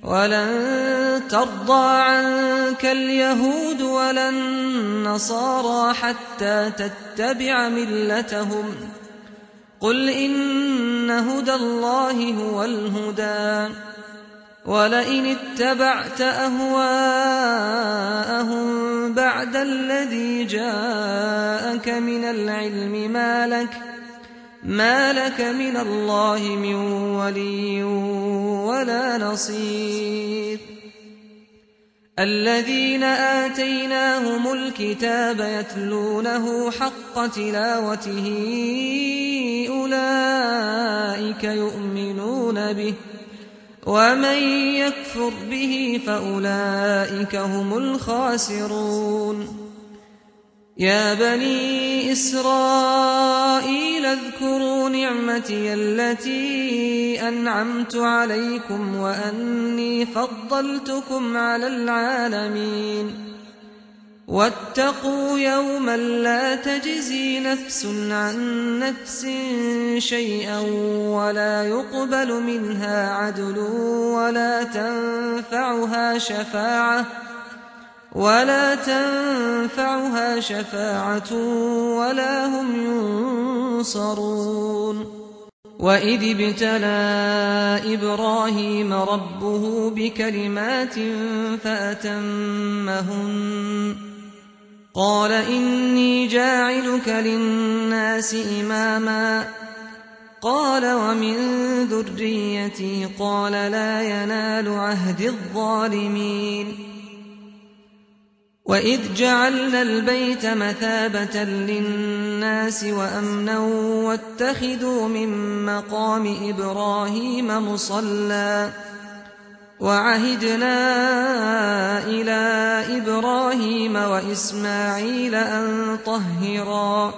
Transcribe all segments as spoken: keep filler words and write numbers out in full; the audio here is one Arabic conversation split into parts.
ولن ترضى عنك اليهود ولا النصارى حتى تتبع ملتهم قل إن هدى الله هو الهدى ولئن اتبعت أهواءهم بعد الذي جاءك من العلم ما لك ما لك من الله من ولي ولا نصير الذين آتيناهم الكتاب يتلونه حق تلاوته أولئك يؤمنون به ومن يكفر به فأولئك هم الخاسرون يا بني إسرائيل اذكروا نعمتي التي أنعمت عليكم وأني فضلتكم على العالمين واتقوا يوما لا تجزي نفس عن نفس شيئا ولا يقبل منها عدل ولا تنفعها شفاعة ولا تنفعها شفاعة ولا هم ينصرون وإذ ابتلى إبراهيم ربه بكلمات فأتمهن قال إني جاعلك للناس إماما قال ومن ذريتي قال لا ينال عهد الظالمين وإذ جعلنا البيت مثابة للناس وأمنا واتخذوا من مقام إبراهيم مصلى وعهدنا إلى إبراهيم وإسماعيل أن طهرا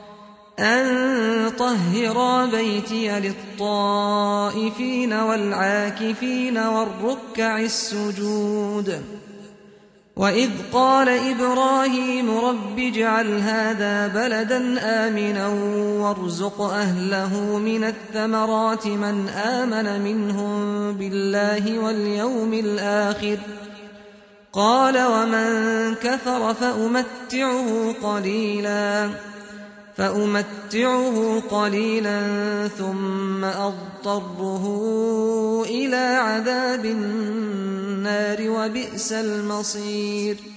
أن طهرا بيتي للطائفين والعاكفين والركع السجود وإذ قال إبراهيم رب اجعل هذا بلدا آمنا وارزق أهله من الثمرات من آمن منهم بالله واليوم الآخر قال ومن كفر فأمتعه قليلا فأمتعه قليلا ثم أضطره إلى عذاب النار وبئس المصير